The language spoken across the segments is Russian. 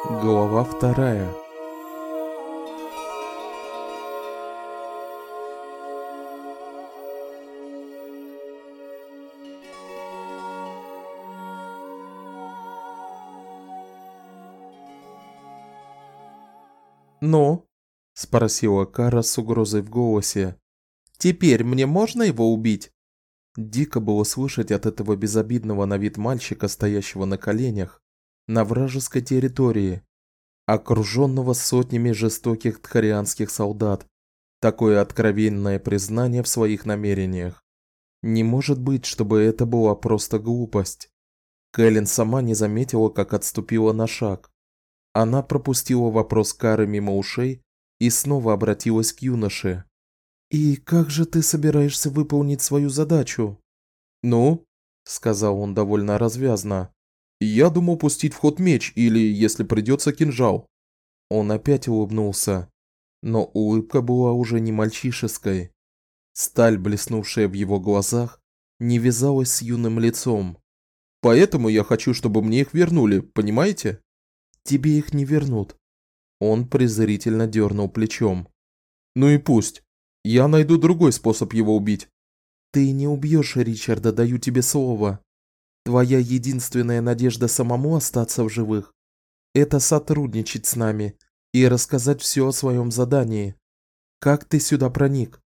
Глава вторая. «Ну?» – спросила Кара с угрозой в голосе. «Теперь мне можно его убить?» Дико было слышать от этого безобидного на вид мальчика, стоящего на коленях, на вражеской территории, окружённого сотнями жестоких тхарианских солдат, такое откровенное признание в своих намерениях. Не может быть, чтобы это была просто глупость. Кэлен сама не заметила, как отступила на шаг. Она пропустила вопрос Кары мимо ушей и снова обратилась к юноше. «И как же ты собираешься выполнить свою задачу?» «Ну?» – сказал он довольно развязно. «Я думал пустить в ход меч или, если придется, кинжал». Он опять улыбнулся, но улыбка была уже не мальчишеской. Сталь, блеснувшая в его глазах, не вязалась с юным лицом. «Поэтому я хочу, чтобы мне их вернули, понимаете?» «Тебе их не вернут». Он презрительно дернул плечом. «Ну и пусть. Я найду другой способ его убить». «Ты не убьешь Ричарда, даю тебе слово. Твоя единственная надежда самому остаться в живых – это сотрудничать с нами и рассказать все о своем задании. Как ты сюда проник?»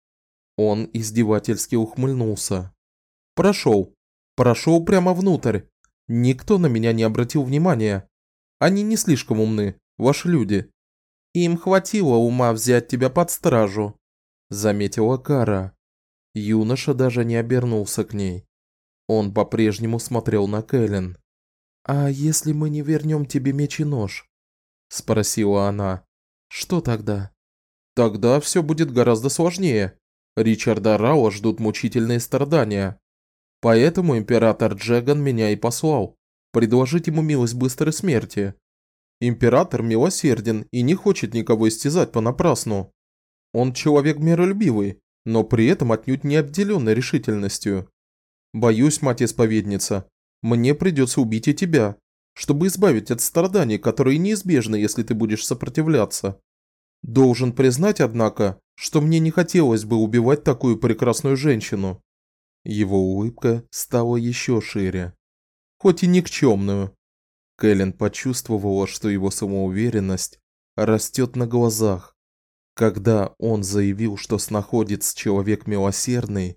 Он издевательски ухмыльнулся. «Прошел прямо внутрь. Никто на меня не обратил внимания. Они не слишком умны, ваши люди. Им хватило ума взять тебя под стражу», – заметила Кара. Юноша даже не обернулся к ней. Он по-прежнему смотрел на Кэлен. «А если мы не вернем тебе меч и нож?» – спросила она. «Что тогда?» «Тогда все будет гораздо сложнее. Ричарда Рауа ждут мучительные страдания. Поэтому император Джеган меня и послал. Предложить ему милость быстрой смерти. Император милосерден и не хочет никого истязать понапрасну. Он человек миролюбивый, но при этом отнюдь не обделенный решительностью. Боюсь, мать-исповедница, мне придется убить и тебя, чтобы избавить от страданий, которые неизбежны, если ты будешь сопротивляться. Должен признать, однако, что мне не хотелось бы убивать такую прекрасную женщину». Его улыбка стала еще шире. «Хоть и никчемную». Кэлен почувствовала, что его самоуверенность растет на глазах. Когда он заявил, что снаходец человек милосердный,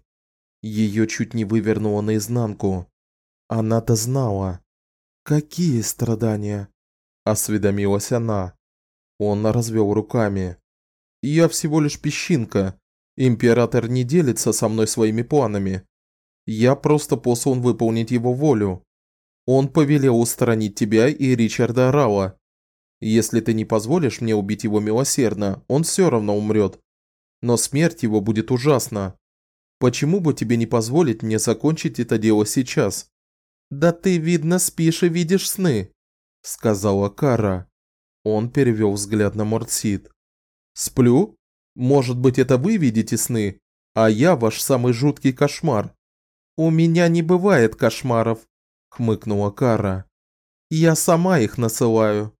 ее чуть не вывернуло наизнанку. Она-то знала. «Какие страдания?» – осведомилась она. Он развел руками. «Я всего лишь песчинка. Император не делится со мной своими планами. Я просто послан выполнить его волю. Он повелел устранить тебя и Ричарда Рауа. Если ты не позволишь мне убить его милосердно, он все равно умрет. Но смерть его будет ужасна. Почему бы тебе не позволить мне закончить это дело сейчас?» «Да ты, видно, спишь и видишь сны», – сказала Кара. Он перевел взгляд на Мортсид. «Сплю? Может быть, это вы видите сны, а я ваш самый жуткий кошмар?» «У меня не бывает кошмаров», – хмыкнула Кара. «Я сама их насылаю».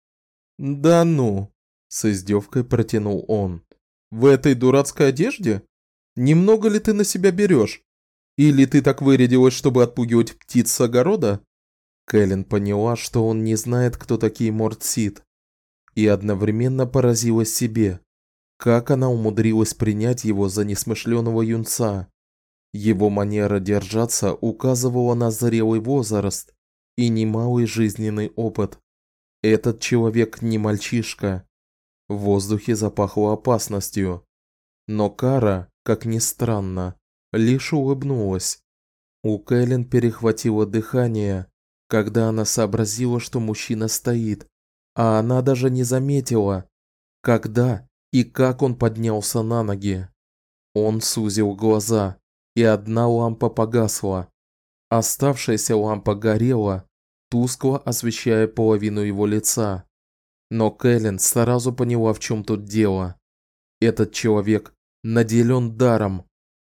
«Да ну», – с издевкой протянул он. «В этой дурацкой одежде? Немного ли ты на себя берешь? Или ты так вырядилась, чтобы отпугивать птиц с огорода?» Кэлен поняла, что он не знает, кто такие Мортсид, и одновременно поразилась себе, как она умудрилась принять его за несмышленого юнца. Его манера держаться указывала на зрелый возраст и немалый жизненный опыт. Этот человек не мальчишка. В воздухе запахло опасностью. Но Кара, как ни странно, лишь улыбнулась. У Кэлен перехватило дыхание, когда она сообразила, что мужчина стоит, а она даже не заметила, когда и как он поднялся на ноги. Он сузил глаза, и одна лампа погасла. Оставшаяся лампа горела, тускло освещая половину его лица. Но Кэлен сразу поняла, в чем тут дело. Этот человек наделен даром.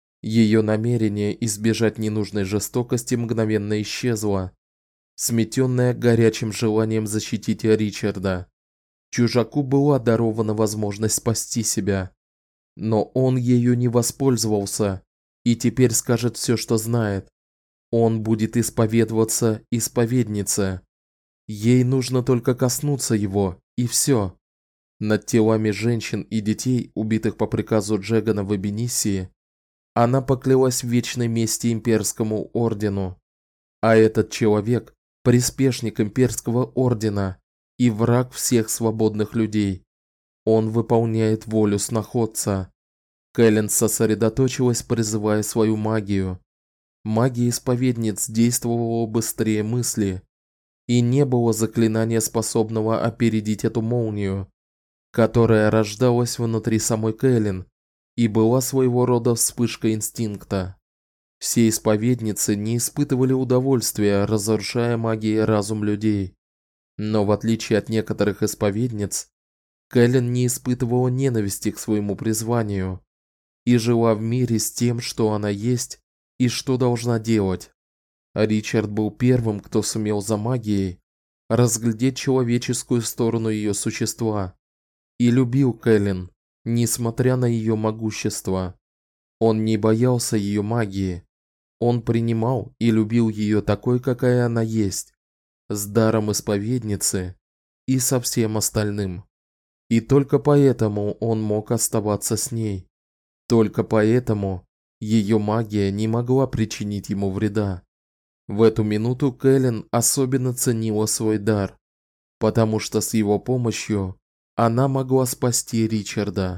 Ее намерение избежать ненужной жестокости мгновенно исчезло, сметенное горячим желанием защитить Ричарда. Чужаку была дарована возможность спасти себя, но он ею не воспользовался и теперь скажет все, что знает. Он будет исповедоваться исповеднице. Ей нужно только коснуться его, и все. Над телами женщин и детей, убитых по приказу Джегана в Эбенисии, она поклялась в вечной мести имперскому ордену. А этот человек приспешник имперского ордена и враг всех свободных людей. Он выполняет волю сноходца. Кэлен сосредоточилась, призывая свою магию. Магия исповедниц действовала быстрее мысли, и не было заклинания, способного опередить эту молнию, которая рождалась внутри самой Кэлен и была своего рода вспышкой инстинкта. Все исповедницы не испытывали удовольствия, разрушая магией разум людей. Но в отличие от некоторых исповедниц, Кэлен не испытывала ненависти к своему призванию и жила в мире с тем, что она есть и что должна делать. Ричард был первым, кто сумел за магией разглядеть человеческую сторону ее существа и любил Кэлен, несмотря на ее могущество. Он не боялся ее магии. Он принимал и любил ее такой, какая она есть, с даром исповедницы и со всем остальным. И только поэтому он мог оставаться с ней. Только поэтому ее магия не могла причинить ему вреда. В эту минуту Кэлен особенно ценила свой дар, потому что с его помощью она могла спасти Ричарда.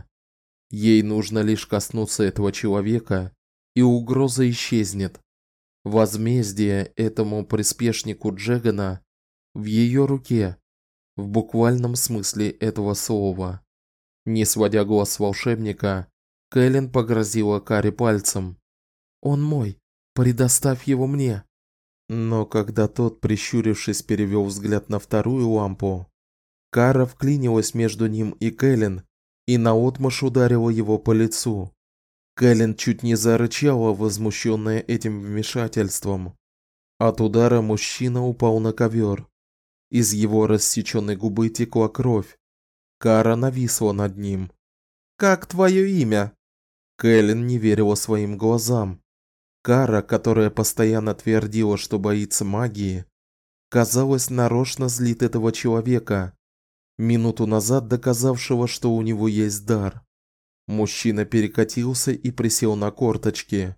Ей нужно лишь коснуться этого человека, и угроза исчезнет. Возмездие этому приспешнику Джегана в ее руке, в буквальном смысле этого слова. Не сводя глаз с волшебника, Кэлен погрозила Каре пальцем. «Он мой, предоставь его мне». Но когда тот, прищурившись, перевел взгляд на вторую лампу, Кара вклинилась между ним и Кэлен и наотмашь ударила его по лицу. Кэлен чуть не зарычала, возмущенная этим вмешательством. От удара мужчина упал на ковер. Из его рассечённой губы текла кровь. Кара нависла над ним. «Как твое имя?» Кэлен не верила своим глазам. Кара, которая постоянно твердила, что боится магии, казалось, нарочно злит этого человека, минуту назад доказавшего, что у него есть дар. Мужчина перекатился и присел на корточки.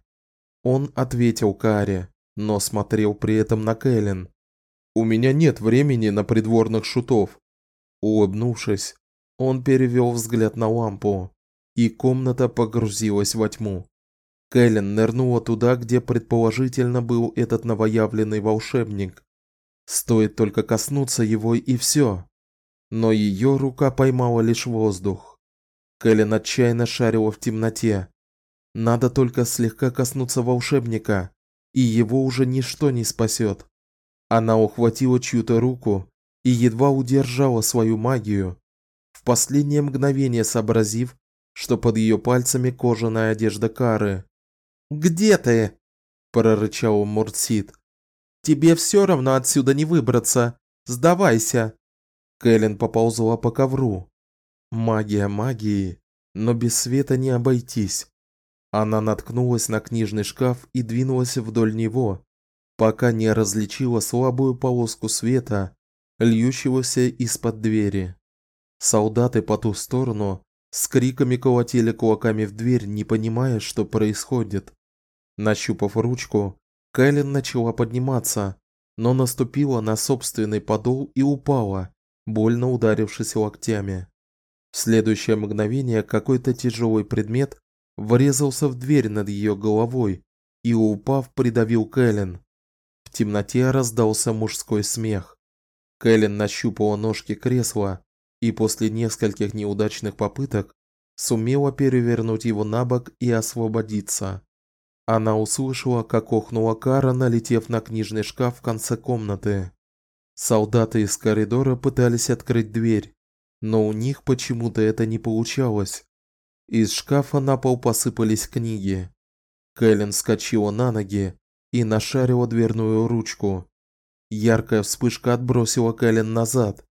Он ответил Каре, но смотрел при этом на Кэлен. «У меня нет времени на придворных шутов». Улыбнувшись, он перевел взгляд на лампу, и комната погрузилась во тьму. Кэлен нырнула туда, где предположительно был этот новоявленный волшебник. Стоит только коснуться его, и все. Но ее рука поймала лишь воздух. Кэлен отчаянно шарила в темноте. Надо только слегка коснуться волшебника, и его уже ничто не спасет. Она ухватила чью-то руку и едва удержала свою магию, в последнее мгновение сообразив, что под ее пальцами кожаная одежда Кары. «Где ты?» – прорычал Муртсид. «Тебе все равно отсюда не выбраться. Сдавайся!» Кэлен поползла по ковру. Магия магии, но без света не обойтись. Она наткнулась на книжный шкаф и двинулась вдоль него, пока не различила слабую полоску света, льющегося из-под двери. Солдаты по ту сторону с криками колотили кулаками в дверь, не понимая, что происходит. Нащупав ручку, Кэлен начала подниматься, но наступила на собственный подол и упала, больно ударившись локтями. В следующее мгновение какой-то тяжелый предмет врезался в дверь над ее головой и, упав, придавил Кэлен. В темноте раздался мужской смех. Кэлен нащупала ножки кресла и после нескольких неудачных попыток сумела перевернуть его на бок и освободиться. Она услышала, как охнула Кара, налетев на книжный шкаф в конце комнаты. Солдаты из коридора пытались открыть дверь, но у них почему-то это не получалось. Из шкафа на пол посыпались книги. Кэлен вскочила на ноги и нашарила дверную ручку. Яркая вспышка отбросила Кэлен назад,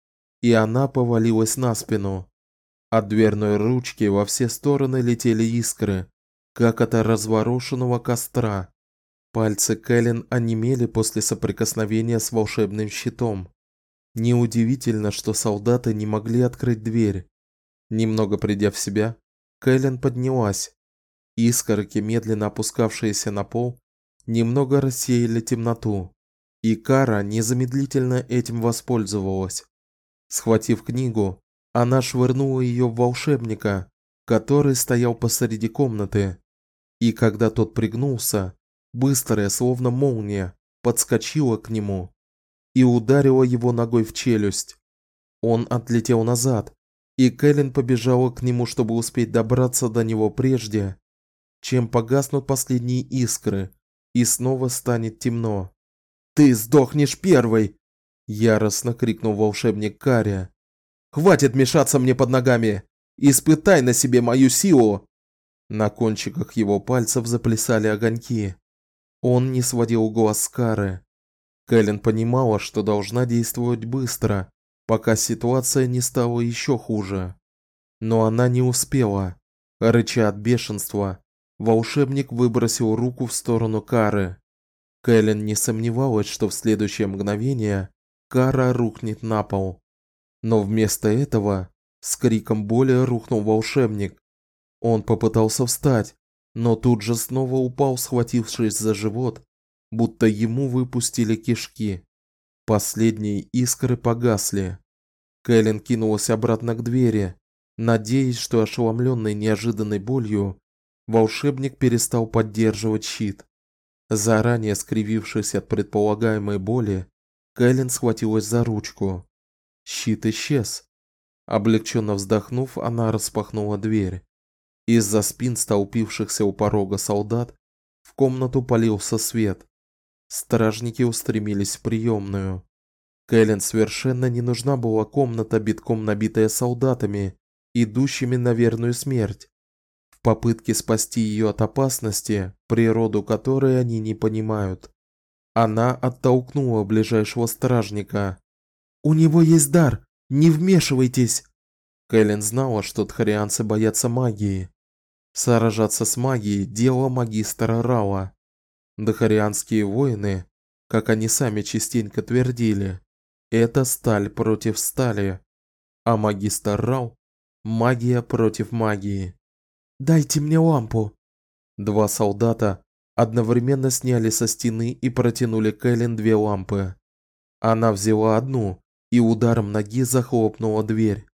и она повалилась на спину. От дверной ручки во все стороны летели искры, как от разворошенного костра. Пальцы Кэлен онемели после соприкосновения с волшебным щитом. Неудивительно, что солдаты не могли открыть дверь. Немного придя в себя, Кэлен поднялась. Искорки, медленно опускавшиеся на пол, немного рассеяли темноту, и Кара незамедлительно этим воспользовалась. Схватив книгу, она швырнула ее в волшебника, который стоял посреди комнаты. И когда тот пригнулся, быстрая, словно молния, подскочила к нему и ударила его ногой в челюсть. Он отлетел назад, и Кэлен побежала к нему, чтобы успеть добраться до него прежде, чем погаснут последние искры, и снова станет темно. «Ты сдохнешь первой!» – яростно крикнул волшебник Каре. «Хватит мешаться мне под ногами! Испытай на себе мою силу!» На кончиках его пальцев заплясали огоньки. Он не сводил глаз с Кары. Кэлен понимала, что должна действовать быстро, пока ситуация не стала еще хуже. Но она не успела. Рыча от бешенства, волшебник выбросил руку в сторону Кары. Кэлен не сомневалась, что в следующее мгновение Кара рухнет на пол. Но вместо этого с криком боли рухнул волшебник. Он попытался встать, но тут же снова упал, схватившись за живот, будто ему выпустили кишки. Последние искры погасли. Кэлен кинулась обратно к двери, надеясь, что ошеломленный неожиданной болью, волшебник перестал поддерживать щит. Заранее скривившись от предполагаемой боли, Кэлен схватилась за ручку. Щит исчез. Облегченно вздохнув, она распахнула дверь. Из-за спин столпившихся у порога солдат в комнату полился свет. Стражники устремились в приемную. Кэлен совершенно не нужна была комната, битком набитая солдатами, идущими на верную смерть, в попытке спасти ее от опасности, природу которой они не понимают. Она оттолкнула ближайшего стражника. «У него есть дар! Не вмешивайтесь!» Кэлен знала, что тхарианцы боятся магии. Сражаться с магией – дело магистра Рауа. Дхарианские воины, как они сами частенько твердили, это сталь против стали, а магистр Рау – магия против магии. «Дайте мне лампу!» Два солдата одновременно сняли со стены и протянули Кэлен две лампы. Она взяла одну и ударом ноги захлопнула дверь.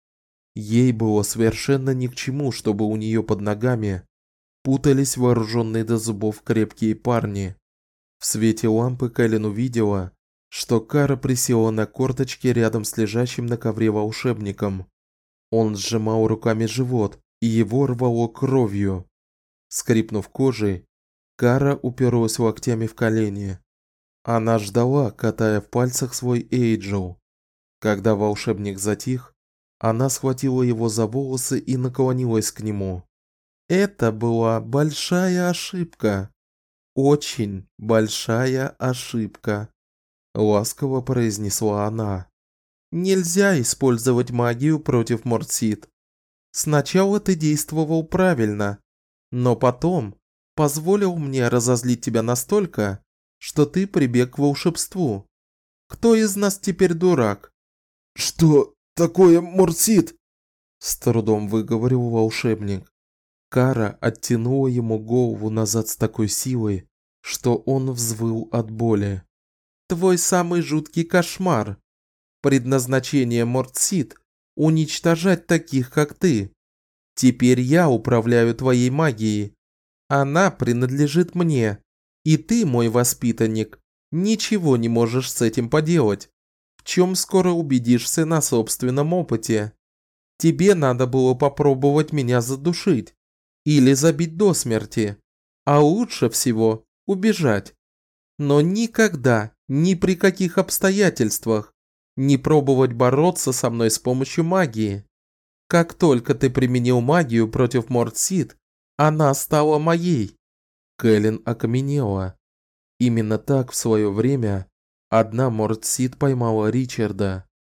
Ей было совершенно ни к чему, чтобы у нее под ногами путались вооруженные до зубов крепкие парни. В свете лампы Кэлен увидела, что Кара присела на корточки рядом с лежащим на ковре волшебником. Он сжимал руками живот, и его рвало кровью. Скрипнув кожей, Кара уперлась локтями в колени. Она ждала, катая в пальцах свой эйджел. Когда волшебник затих, она схватила его за волосы и наклонилась к нему. Это была большая ошибка. Очень большая ошибка, ласково произнесла она. Нельзя использовать магию против Мортсид. Сначала ты действовал правильно, но потом позволил мне разозлить тебя настолько, что ты прибег к волшебству. Кто из нас теперь дурак? Что такое Мортсид? С трудом выговорил волшебник. Кара оттянула ему голову назад с такой силой, что он взвыл от боли. Твой самый жуткий кошмар. Предназначение Мортсид – уничтожать таких, как ты. Теперь я управляю твоей магией. Она принадлежит мне. И ты, мой воспитанник, ничего не можешь с этим поделать, в чем скоро убедишься на собственном опыте. Тебе надо было попробовать меня задушить или забить до смерти, а лучше всего убежать. Но никогда, ни при каких обстоятельствах, не пробовать бороться со мной с помощью магии. Как только ты применил магию против Мортсид, она стала моей. Кэлен окаменела. Именно так в свое время одна Мортсид поймала Ричарда.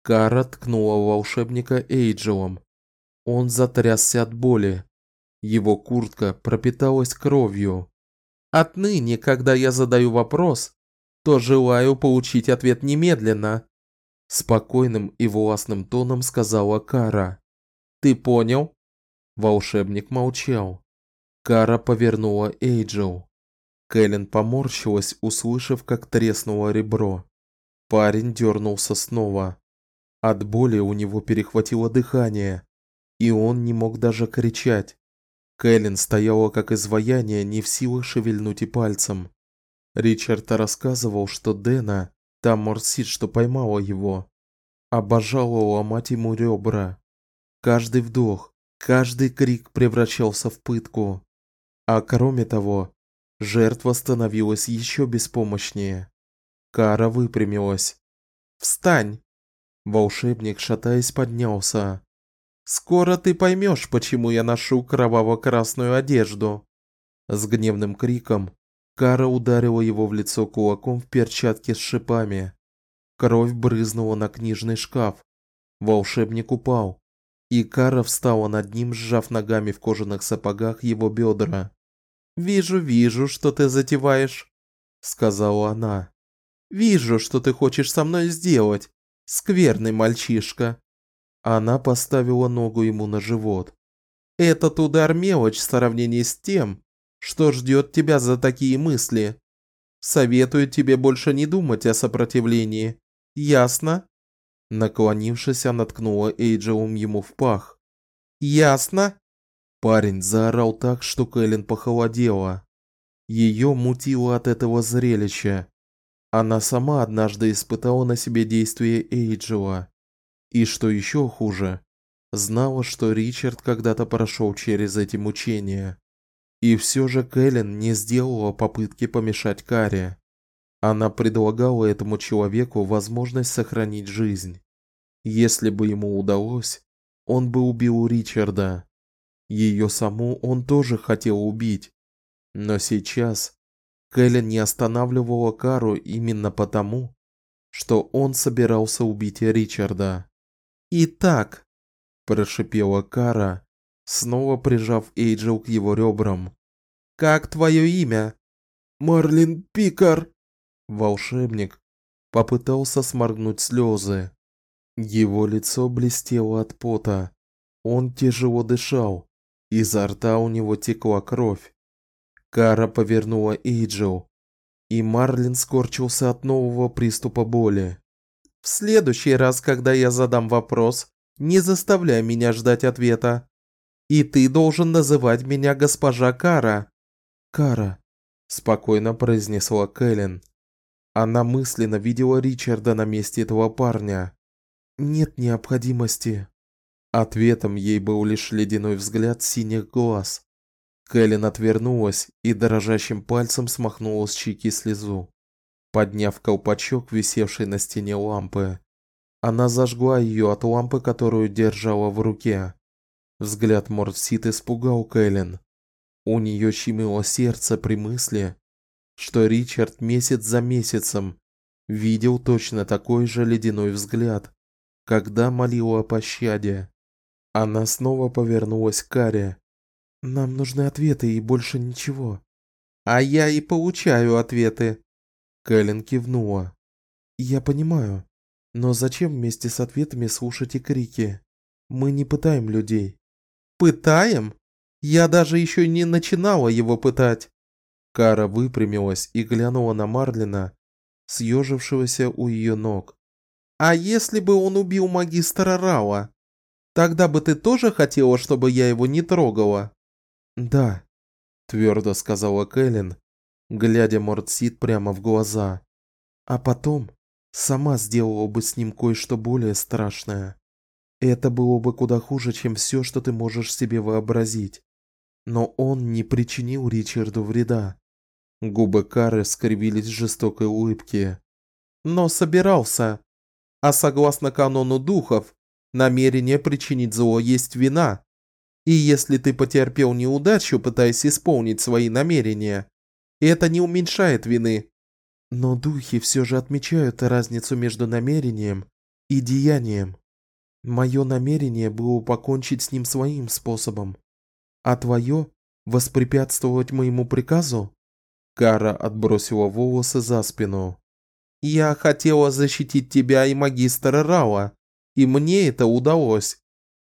Кара ткнула волшебника Эйджелом. Он затрясся от боли. Его куртка пропиталась кровью. Отныне, когда я задаю вопрос, то желаю получить ответ немедленно, спокойным и властным тоном сказала Кара. Ты понял? Волшебник молчал. Кара повернула Эйджел. Кэлен поморщилась, услышав, как треснуло ребро. Парень дернулся снова. От боли у него перехватило дыхание, и он не мог даже кричать. Кэлен стояла как изваяние, не в силах шевельнуть и пальцем. Ричард рассказывал, что Дэна, та Морсит, что поймала его, обожала ломать ему ребра. Каждый вдох, каждый крик превращался в пытку. А кроме того, жертва становилась еще беспомощнее. Кара выпрямилась. «Встань!» Волшебник, шатаясь, поднялся. «Скоро ты поймешь, почему я ношу кроваво-красную одежду!» С гневным криком Кара ударила его в лицо кулаком в перчатке с шипами. Кровь брызнула на книжный шкаф. Волшебник упал, и Кара встала над ним, сжав ногами в кожаных сапогах его бедра. «Вижу, что ты затеваешь», — сказала она. «Вижу, что ты хочешь со мной сделать, скверный мальчишка». Она поставила ногу ему на живот. «Этот удар мелочь в сравнении с тем, что ждет тебя за такие мысли. Советую тебе больше не думать о сопротивлении. Ясно?» Наклонившись, она ткнула Эйджелом ему в пах. «Ясно?» Парень заорал так, что Кэлен похолодела. Ее мутило от этого зрелища. Она сама однажды испытала на себе действие Эйджела. И что еще хуже, знала, что Ричард когда-то прошел через эти мучения. И все же Кэлен не сделала попытки помешать Каре. Она предлагала этому человеку возможность сохранить жизнь. Если бы ему удалось, он бы убил Ричарда. Ее саму он тоже хотел убить. Но сейчас Кэлен не останавливала Кару именно потому, что он собирался убить Ричарда. «Итак», – прошипела Кара, снова прижав Эйджел к его ребрам. «Как твое имя?» «Марлин Пикар». Волшебник попытался сморгнуть слезы. Его лицо блестело от пота. Он тяжело дышал. Изо рта у него текла кровь. Кара повернула Эйджел, и Марлин скорчился от нового приступа боли. «В следующий раз, когда я задам вопрос, не заставляй меня ждать ответа. И ты должен называть меня госпожа Кара». «Кара», – спокойно произнесла Кэлен. Она мысленно видела Ричарда на месте этого парня. «Нет необходимости». Ответом ей был лишь ледяной взгляд синих глаз. Кэлен отвернулась и дрожащим пальцем смахнула с щеки слезу. Подняв колпачок, висевший на стене лампы, она зажгла ее от лампы, которую держала в руке. Взгляд Морсит испугал Кэлен. У нее щемило сердце при мысли, что Ричард месяц за месяцем видел точно такой же ледяной взгляд, когда молила о пощаде. Она снова повернулась к Каре. «Нам нужны ответы и больше ничего». «А я и получаю ответы». Кэлен кивнула. «Я понимаю, но зачем вместе с ответами слушать и крики? Мы не пытаем людей». «Пытаем? Я даже еще не начинала его пытать». Кара выпрямилась и глянула на Марлина, съежившегося у ее ног. «А если бы он убил магистра Рауа? Тогда бы ты тоже хотела, чтобы я его не трогала?» «Да», – твердо сказала Кэлен, глядя Морсит прямо в глаза. «А потом сама сделала бы с ним кое-что более страшное. Это было бы куда хуже, чем все, что ты можешь себе вообразить. Но он не причинил Ричарду вреда». Губы Кары скривились в жестокой улыбке. «Но собирался. А согласно канону духов, намерение причинить зло есть вина. И если ты потерпел неудачу, пытаясь исполнить свои намерения, это не уменьшает вины». «Но духи все же отмечают разницу между намерением и деянием. Мое намерение было покончить с ним своим способом, а твое — воспрепятствовать моему приказу? Кара отбросила волосы за спину. Я хотела защитить тебя и магистра Рауа, и мне это удалось.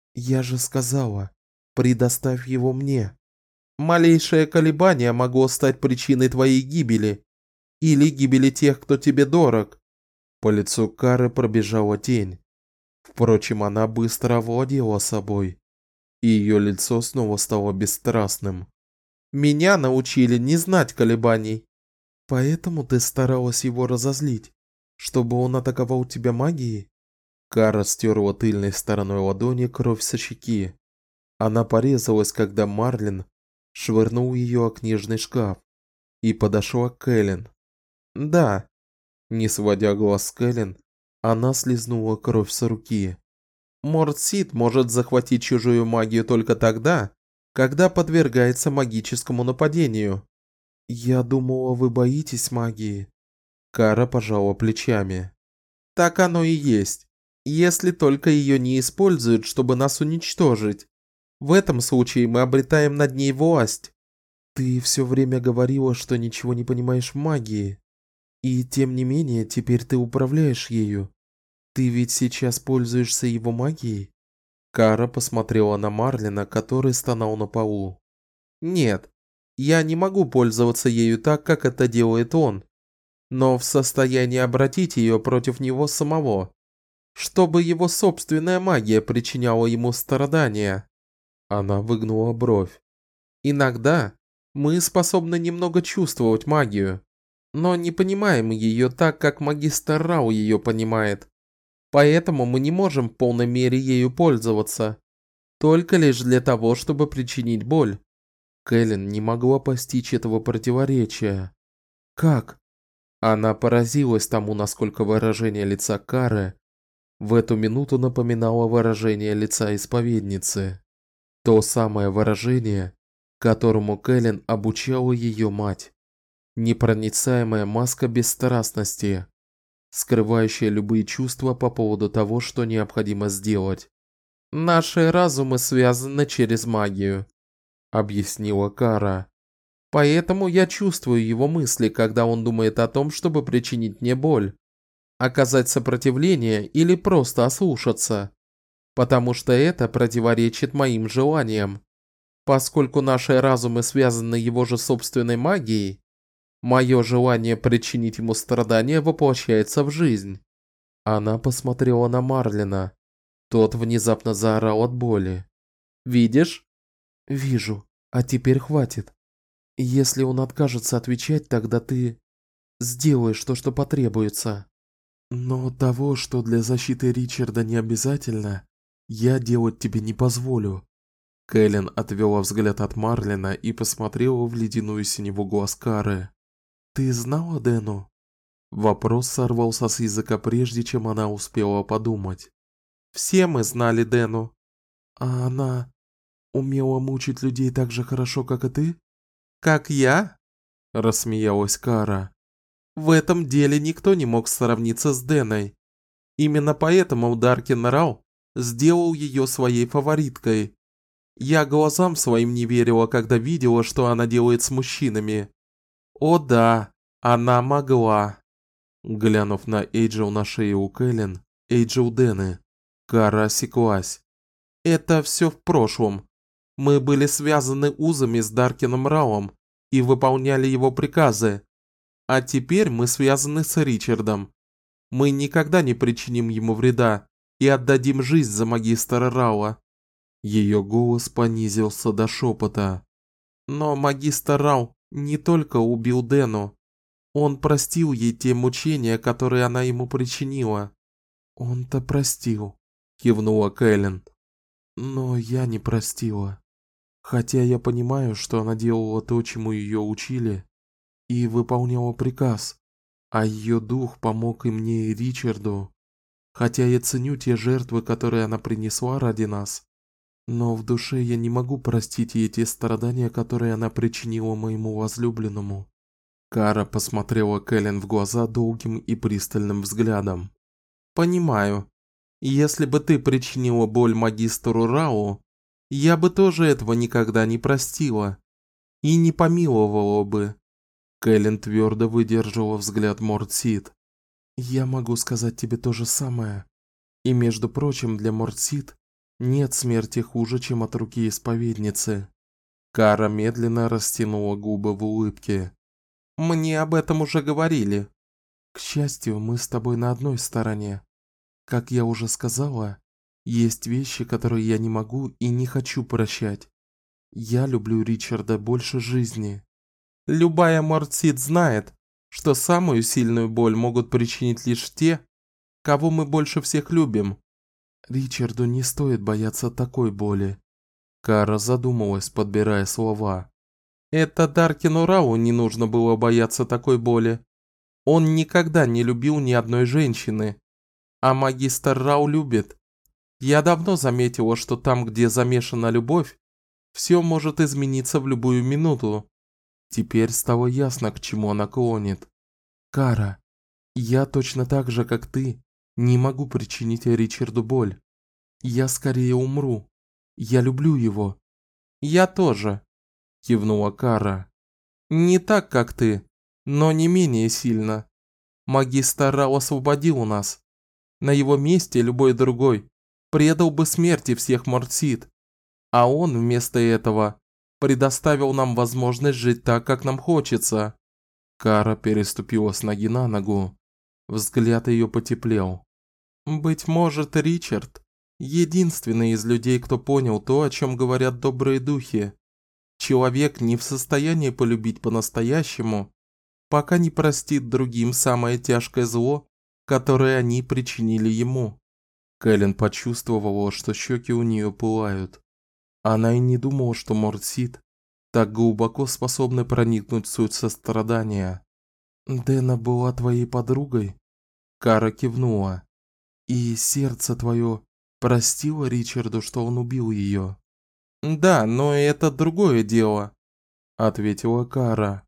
Я же сказала, предоставь его мне. Малейшее колебание могло стать причиной твоей гибели или гибели тех, кто тебе дорог. По лицу Кары пробежала тень. Впрочем, она быстро овладела собой, и ее лицо снова стало бесстрастным. Меня научили не знать колебаний. Поэтому ты старалась его разозлить, чтобы он атаковал тебя магией? Кара стерла тыльной стороной ладони кровь со щеки. Она порезалась, когда Марлин швырнул ее о книжный шкаф и подошла к Кэлен. Да, не сводя глаз с Кэлен, она слизнула кровь с руки. Мордсит может захватить чужую магию только тогда, когда подвергается магическому нападению. Я думала, вы боитесь магии. Кара пожала плечами. Так оно и есть, если только ее не используют, чтобы нас уничтожить. В этом случае мы обретаем над ней власть. Ты все время говорила, что ничего не понимаешь в магии. И тем не менее, теперь ты управляешь ею. Ты ведь сейчас пользуешься его магией? Кара посмотрела на Марлина, который стонал на полу. Нет, я не могу пользоваться ею так, как это делает он, но в состоянии обратить ее против него самого, чтобы его собственная магия причиняла ему страдания. Она выгнула бровь. Иногда мы способны немного чувствовать магию, но не понимаем ее так, как магистр Рау ее понимает. Поэтому мы не можем в полной мере ею пользоваться, только лишь для того, чтобы причинить боль. Кэлен не могла постичь этого противоречия. Как? Она поразилась тому, насколько выражение лица Кары в эту минуту напоминало выражение лица исповедницы. То самое выражение, которому Кэлен обучала ее мать. Непроницаемая маска бесстрастности, скрывающая любые чувства по поводу того, что необходимо сделать. Наши разумы связаны через магию, объяснила Кара. Поэтому я чувствую его мысли, когда он думает о том, чтобы причинить мне боль, оказать сопротивление или просто ослушаться, потому что это противоречит моим желаниям. Поскольку наши разумы связаны его же собственной магией, мое желание причинить ему страдания воплощается в жизнь. Она посмотрела на Марлина. Тот внезапно заорал от боли. Видишь? Вижу. А теперь хватит. Если он откажется отвечать, тогда ты сделаешь то, что потребуется. Но того, что для защиты Ричарда не обязательно, я делать тебе не позволю. Кэлен отвела взгляд от Марлина и посмотрела в ледяную синеву глаз Кары. Ты знала Дэну? Вопрос сорвался с языка прежде, чем она успела подумать. Все мы знали Дэну. А она умела мучить людей так же хорошо, как и ты? Как я? Рассмеялась Кара. В этом деле никто не мог сравниться с Дэной. Именно поэтому Даркин Рау сделал ее своей фавориткой. Я глазам своим не верила, когда видела, что она делает с мужчинами. О да, она могла. Глянув на Эйджел на шее у Кэлен, Эйджел Дэны, Кара осеклась. Это все в прошлом. Мы были связаны узами с Даркином Рауом и выполняли его приказы. А теперь мы связаны с Ричардом. Мы никогда не причиним ему вреда и отдадим жизнь за магистра Рауа. Ее голос понизился до шепота. Но магистр Рау не только убил Дэну. Он простил ей те мучения, которые она ему причинила. Он-то простил, кивнула Кэлен. Но я не простила. Хотя я понимаю, что она делала то, чему ее учили, и выполняла приказ, а ее дух помог и мне, и Ричарду. Хотя я ценю те жертвы, которые она принесла ради нас, но в душе я не могу простить ей те страдания, которые она причинила моему возлюбленному. Кара посмотрела Кэлен в глаза долгим и пристальным взглядом. Понимаю. Если бы ты причинила боль магистру Рау, я бы тоже этого никогда не простила и не помиловала бы. Кэлен твердо выдержала взгляд Мортсид. Я могу сказать тебе то же самое. И между прочим, для Мортсид нет смерти хуже, чем от руки исповедницы. Кара медленно растянула губы в улыбке. Мне об этом уже говорили. К счастью, мы с тобой на одной стороне. Как я уже сказала, есть вещи, которые я не могу и не хочу прощать. Я люблю Ричарда больше жизни. Любая Мортсид знает, что самую сильную боль могут причинить лишь те, кого мы больше всех любим. Ричарду не стоит бояться такой боли. Кара задумалась, подбирая слова. Это Даркину Рау не нужно было бояться такой боли. Он никогда не любил ни одной женщины, а магистр Рау любит. Я давно заметила, что там, где замешана любовь, все может измениться в любую минуту. Теперь стало ясно, к чему она клонит. Кара, я точно так же, как ты, не могу причинить Ричарду боль. Я скорее умру. Я люблю его. Я тоже, кивнула Кара. Не так, как ты, но не менее сильно. Магистр Рау освободил нас. На его месте любой другой предал бы смерти всех Мортсид, а он вместо этого предоставил нам возможность жить так, как нам хочется. Кара переступила с ноги на ногу. Взгляд ее потеплел. Быть может, Ричард единственный из людей, кто понял то, о чем говорят добрые духи. Человек не в состоянии полюбить по-настоящему, пока не простит другим самое тяжкое зло, которое они причинили ему. Кэлен почувствовала, что щеки у нее пылают. Она и не думала, что Мортсид так глубоко способны проникнуть в суть сострадания. Дэна была твоей подругой? Кара кивнула. И сердце твое простило Ричарду, что он убил ее? Да, но это другое дело, ответила Кара.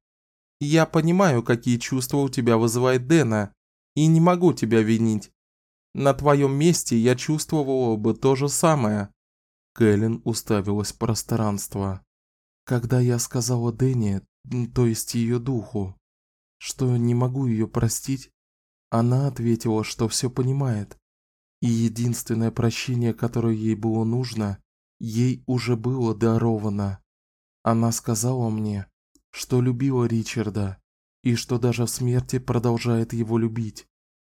Я понимаю, какие чувства у тебя вызывает Дэна, и не могу тебя винить. На твоем месте я чувствовала бы то же самое. Кэлен уставилась в пространство. Когда я сказала Дэне, то есть ее духу, что не могу ее простить, она ответила, что все понимает. И единственное прощение, которое ей было нужно, ей уже было даровано. Она сказала мне, что любила Ричарда и что даже в смерти продолжает его любить.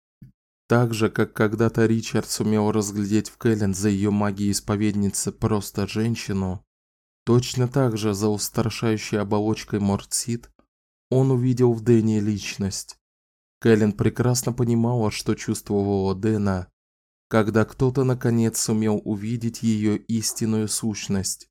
Так же, как когда-то Ричард сумел разглядеть в Кэлен за ее магией исповедницы просто женщину, точно так же за устрашающей оболочкой Мортсид он увидел в Дэне личность. Кэлен прекрасно понимала, что чувствовала Дэна, когда кто-то наконец сумел увидеть ее истинную сущность.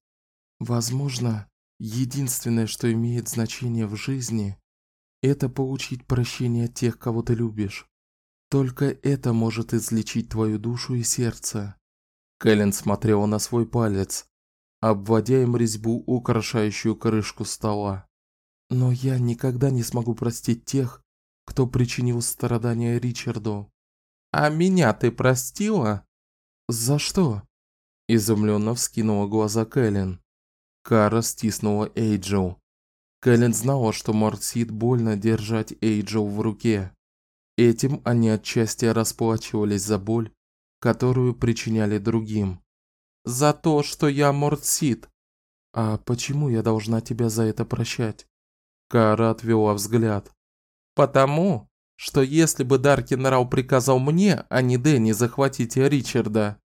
Возможно, единственное, что имеет значение в жизни, это получить прощение от тех, кого ты любишь. Только это может излечить твою душу и сердце. Кэлен смотрела на свой палец, обводя им резьбу, украшающую крышку стола. Но я никогда не смогу простить тех, кто причинил страдания Ричарду. А меня ты простила? За что? Изумленно вскинула глаза Кэлен. Кара стиснула Эйджел. Кэлен знала, что Мортсид больно держать Эйджел в руке. Этим они отчасти расплачивались за боль, которую причиняли другим. За то, что я Мортсид. А почему я должна тебя за это прощать? Кара отвела взгляд. Потому, что если бы Даркин Рау приказал мне, а не Дэнни, захватить Ричарда,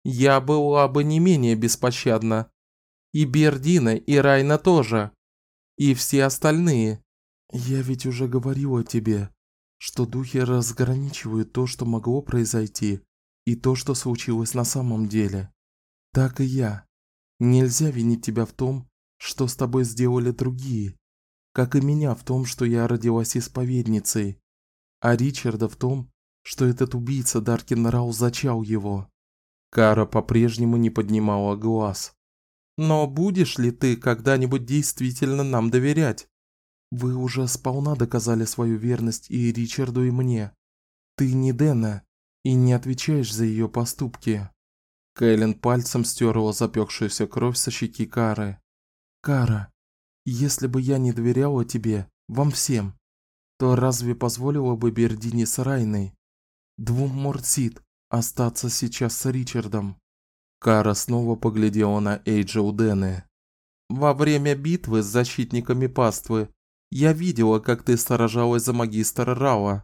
я была бы не менее беспощадна. И Бердина, и Райна тоже. И все остальные. Я ведь уже говорила тебе, что духи разграничивают то, что могло произойти, и то, что случилось на самом деле. Так и я. Нельзя винить тебя в том, что с тобой сделали другие, как и меня в том, что я родилась исповедницей, а Ричарда в том, что этот убийца Даркин Рау зачал его. Кара по-прежнему не поднимала глаз. Но будешь ли ты когда-нибудь действительно нам доверять? Вы уже сполна доказали свою верность и Ричарду, и мне. Ты не Дэна, и не отвечаешь за ее поступки. Кэлен пальцем стерла запекшуюся кровь со щеки Кары. Кара, если бы я не доверяла тебе, вам всем, то разве позволила бы Бердине с Райной, двум Мортсид, остаться сейчас с Ричардом? Кара снова поглядела на Эйджа Удены. Во время битвы с защитниками паствы я видела, как ты сражалась за магистра Рауа.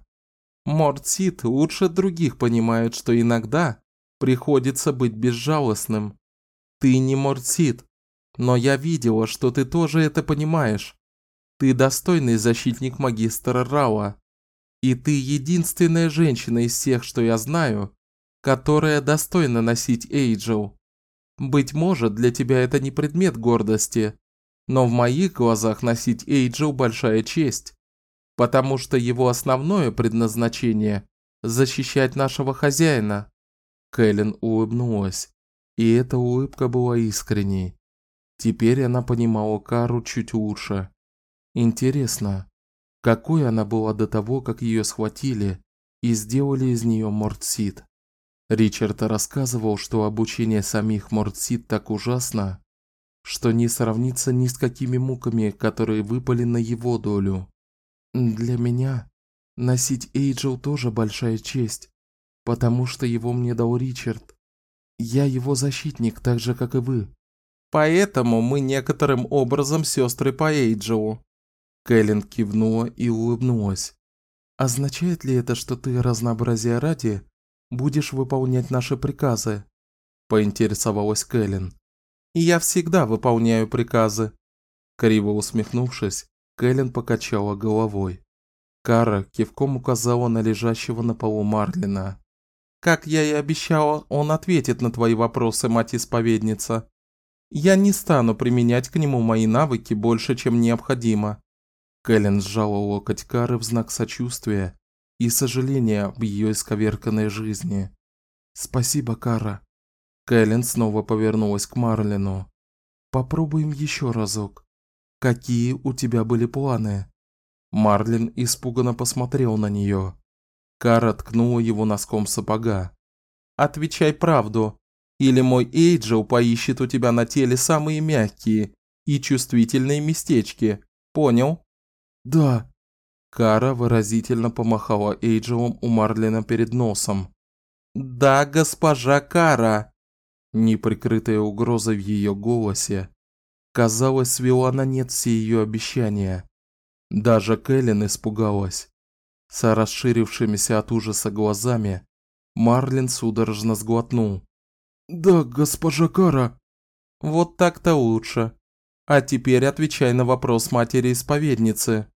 Мортсид лучше других понимают, что иногда приходится быть безжалостным. Ты не Мортсид, но я видела, что ты тоже это понимаешь. Ты достойный защитник магистра Рауа. И ты единственная женщина из всех, что я знаю, которая достойна носить Эйджел. Быть может, для тебя это не предмет гордости, но в моих глазах носить Эйджел большая честь, потому что его основное предназначение защищать нашего хозяина. Кэлен улыбнулась, и эта улыбка была искренней. Теперь она понимала Кару чуть лучше. Интересно, какой она была до того, как ее схватили и сделали из нее Мортсид? Ричард рассказывал, что обучение самих Мортсид так ужасно, что не сравнится ни с какими муками, которые выпали на его долю. Для меня носить Эйджел тоже большая честь, потому что его мне дал Ричард. Я его защитник, так же как и вы. Поэтому мы некоторым образом сестры по Эйджелу. Кэлен кивнула и улыбнулась. Означает ли это, что ты, разнообразия ради, будешь выполнять наши приказы? Поинтересовалась Кэлен. Я всегда выполняю приказы. Криво усмехнувшись, Кэлен покачала головой. Кара кивком указала на лежащего на полу Марлина. Как я и обещала, он ответит на твои вопросы, мать-исповедница. Я не стану применять к нему мои навыки больше, чем необходимо. Кэлен сжала локоть Кары в знак сочувствия и сожаления об ее исковерканной жизни. Спасибо, Кара. Кэлен снова повернулась к Марлину. Попробуем еще разок. Какие у тебя были планы? Марлин испуганно посмотрел на нее. Кара ткнула его носком сапога. Отвечай правду, или мой Эйджел поищет у тебя на теле самые мягкие и чувствительные местечки. Понял? Да. Кара выразительно помахала Эйджелом у Марлина перед носом. Да, госпожа Кара. Неприкрытая угроза в ее голосе, казалось, свела на нет все ее обещания. Даже Кэлен испугалась. С расширившимися от ужаса глазами Марлин судорожно сглотнул. Да, госпожа Кара. Вот так-то лучше. А теперь отвечай на вопрос матери-исповедницы.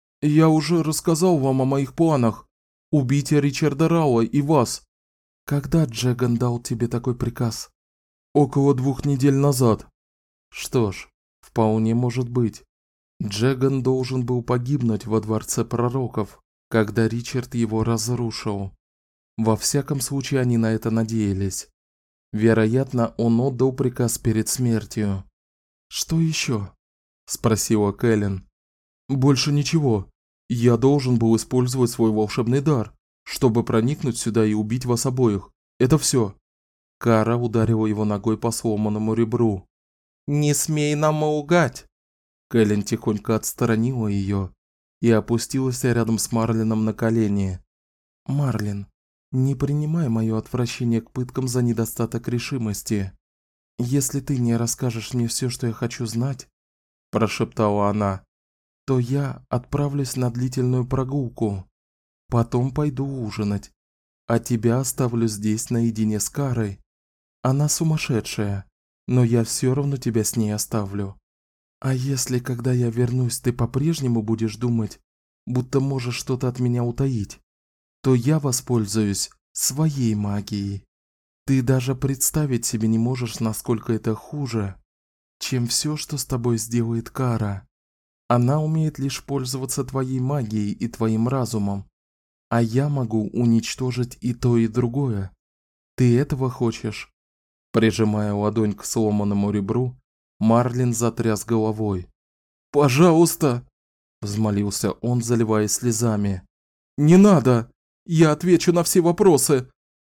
Я уже рассказал вам о моих планах. Убить Ричарда Рауа и вас. Когда Джеган дал тебе такой приказ? Около 2 недель назад. Что ж, вполне может быть. Джеган должен был погибнуть во дворце пророков, когда Ричард его разрушил. Во всяком случае, они на это надеялись. Вероятно, он отдал приказ перед смертью. Что еще? Спросила Кэлен. Больше ничего. Я должен был использовать свой волшебный дар, чтобы проникнуть сюда и убить вас обоих. Это все. Кара ударила его ногой по сломанному ребру. Не смей нам лгать. Кэлен тихонько отстранила ее и опустилась рядом с Марлином на колени. Марлин, не принимай моё отвращение к пыткам за недостаток решимости. Если ты не расскажешь мне все, что я хочу знать, прошептала она, то я отправлюсь на длительную прогулку. Потом пойду ужинать, а тебя оставлю здесь наедине с Карой. Она сумасшедшая, но я все равно тебя с ней оставлю. А если, когда я вернусь, ты по-прежнему будешь думать, будто можешь что-то от меня утаить, то я воспользуюсь своей магией. Ты даже представить себе не можешь, насколько это хуже, чем все, что с тобой сделает Кара. Она умеет лишь пользоваться твоей магией и твоим разумом, а я могу уничтожить и то, и другое. Ты этого хочешь? Прижимая ладонь к сломанному ребру, Марлин затряс головой. Пожалуйста, взмолился он, заливаясь слезами. Не надо. Я отвечу на все вопросы,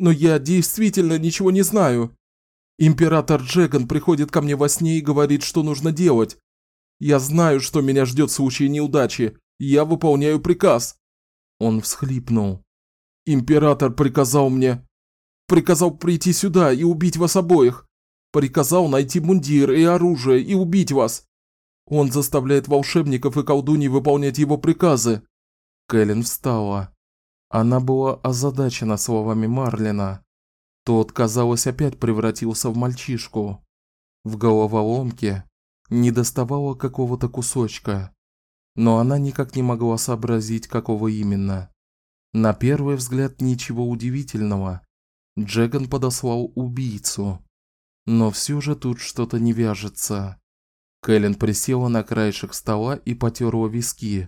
но я действительно ничего не знаю. Император Джеган приходит ко мне во сне и говорит, что нужно делать. Я знаю, что меня ждет в случае неудачи. Я выполняю приказ». Он всхлипнул. «Император приказал прийти сюда и убить вас обоих. Приказал найти мундир и оружие и убить вас. Он заставляет волшебников и колдуней выполнять его приказы». Кэлен встала. Она была озадачена словами Марлина. Тот, казалось, опять превратился в мальчишку. В головоломке недоставало какого-то кусочка, но она никак не могла сообразить, какого именно. На первый взгляд ничего удивительного. Джеган подослал убийцу. Но все же тут что-то не вяжется. Кэлен присела на краешек стола и потёрла виски.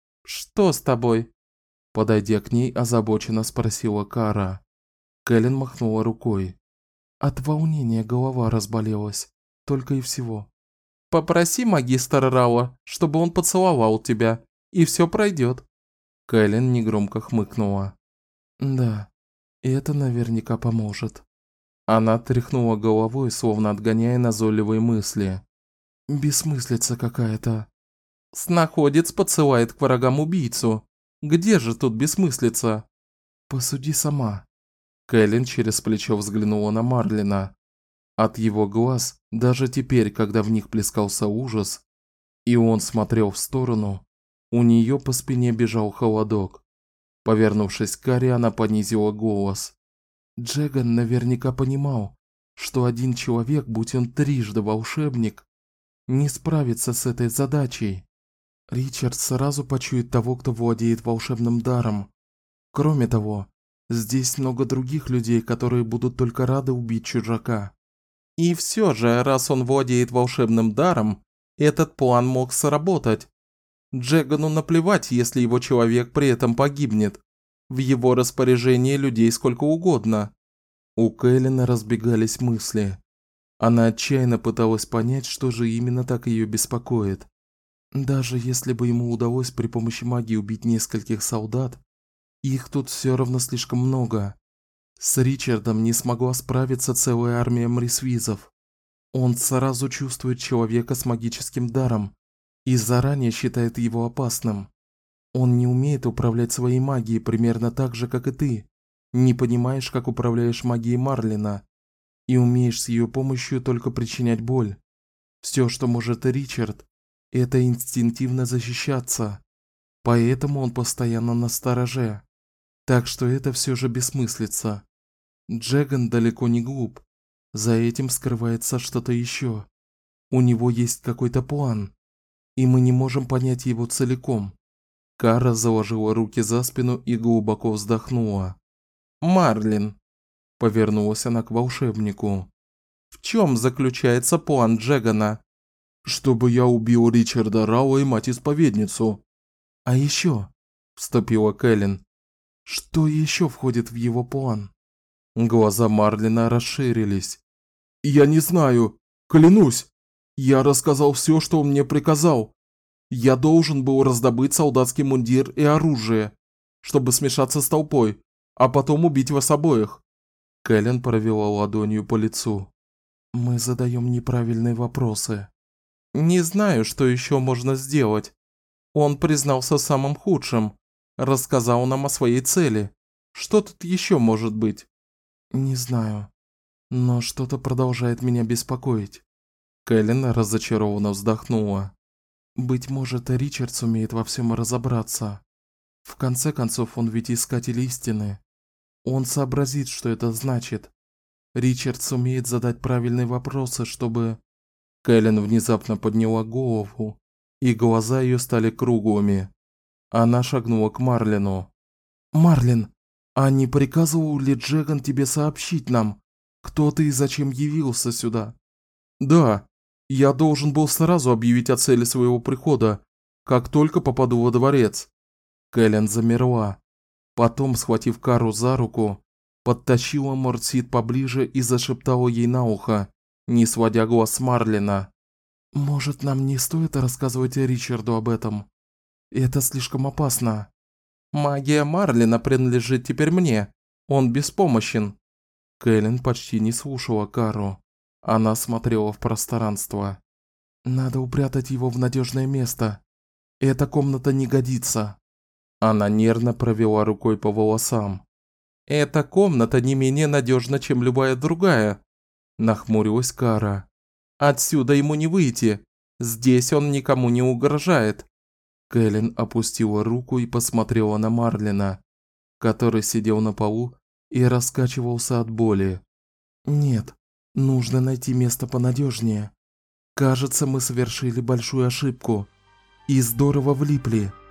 «Что с тобой?» Подойдя к ней, озабоченно спросила Кара. Кэлен махнула рукой. «От волнения голова разболелась, только и всего». «Попроси магистра Рауа, чтобы он поцеловал тебя, и все пройдет». Кэлен негромко хмыкнула. «Да, это наверняка поможет». Она тряхнула головой, словно отгоняя назойливые мысли. «Бессмыслица какая-то». «Снаходец подсылает к врагам убийцу. Где же тут бессмыслица?» «Посуди сама». Кэлен через плечо взглянула на Марлина. От его глаз, даже теперь, когда в них плескался ужас, и он смотрел в сторону, у нее по спине бежал холодок. Повернувшись к Каре, она понизила голос. Джеган наверняка понимал, что один человек, будь он трижды волшебник, не справится с этой задачей. Ричард сразу почует того, кто владеет волшебным даром. Кроме того, здесь много других людей, которые будут только рады убить чужака. И все же, раз он владеет волшебным даром, этот план мог сработать. Джегану наплевать, если его человек при этом погибнет. В его распоряжении людей сколько угодно. У Кэлен разбегались мысли. Она отчаянно пыталась понять, что же именно так ее беспокоит. Даже если бы ему удалось при помощи магии убить нескольких солдат, их тут все равно слишком много. С Ричардом не смогла справиться целая армия мрисвизов. Он сразу чувствует человека с магическим даром и заранее считает его опасным. Он не умеет управлять своей магией примерно так же, как и ты. Не понимаешь, как управляешь магией Марлина, и умеешь с ее помощью только причинять боль. Все, что может Ричард, это инстинктивно защищаться. Поэтому он постоянно настороже. Так что это все же бессмыслица. Джеган далеко не глуп. За этим скрывается что-то еще. У него есть какой-то план, и мы не можем понять его целиком. Кара заложила руки за спину и глубоко вздохнула. «Марлин», — повернулась она к волшебнику. «В чем заключается план Джегана?» «Чтобы я убил Ричарда Рауа и мать-исповедницу». «А еще», — вступила Кэлен, — «что еще входит в его план?» Глаза Марлина расширились. «Я не знаю, клянусь. Я рассказал все, что он мне приказал. Я должен был раздобыть солдатский мундир и оружие, чтобы смешаться с толпой, а потом убить вас обоих». Кэлен провела ладонью по лицу. «Мы задаем неправильные вопросы». «Не знаю, что еще можно сделать. Он признался самым худшим, рассказал нам о своей цели. Что тут еще может быть?» «Не знаю, но что-то продолжает меня беспокоить». Кэлен разочарованно вздохнула. «Быть может, Ричард сумеет во всем разобраться. В конце концов, он ведь искатель истины. Он сообразит, что это значит. Ричард сумеет задать правильные вопросы, чтобы...» Кэлен внезапно подняла голову, и глаза ее стали круглыми. Она шагнула к Марлину. «Марлин, а не приказывал ли Джеган тебе сообщить нам, кто ты и зачем явился сюда?» «Да, я должен был сразу объявить о цели своего прихода, как только попаду во дворец». Кэлен замерла. Потом, схватив Кару за руку, подтащила Мортсид поближе и зашептала ей на ухо, не сводя глаз с Марлина. «Может, нам не стоит рассказывать Ричарду об этом? Это слишком опасно». «Магия Марлина принадлежит теперь мне. Он беспомощен. Кэлен почти не слушала Кару. Она смотрела в пространство. «Надо упрятать его в надежное место. Эта комната не годится». Она нервно провела рукой по волосам. «Эта комната не менее надежна, чем любая другая», – нахмурилась Кара. «Отсюда ему не выйти. Здесь он никому не угрожает». Кэлен опустила руку и посмотрела на Марлина, который сидел на полу и раскачивался от боли. «Нет, нужно найти место понадежнее. Кажется, мы совершили большую ошибку и здорово влипли».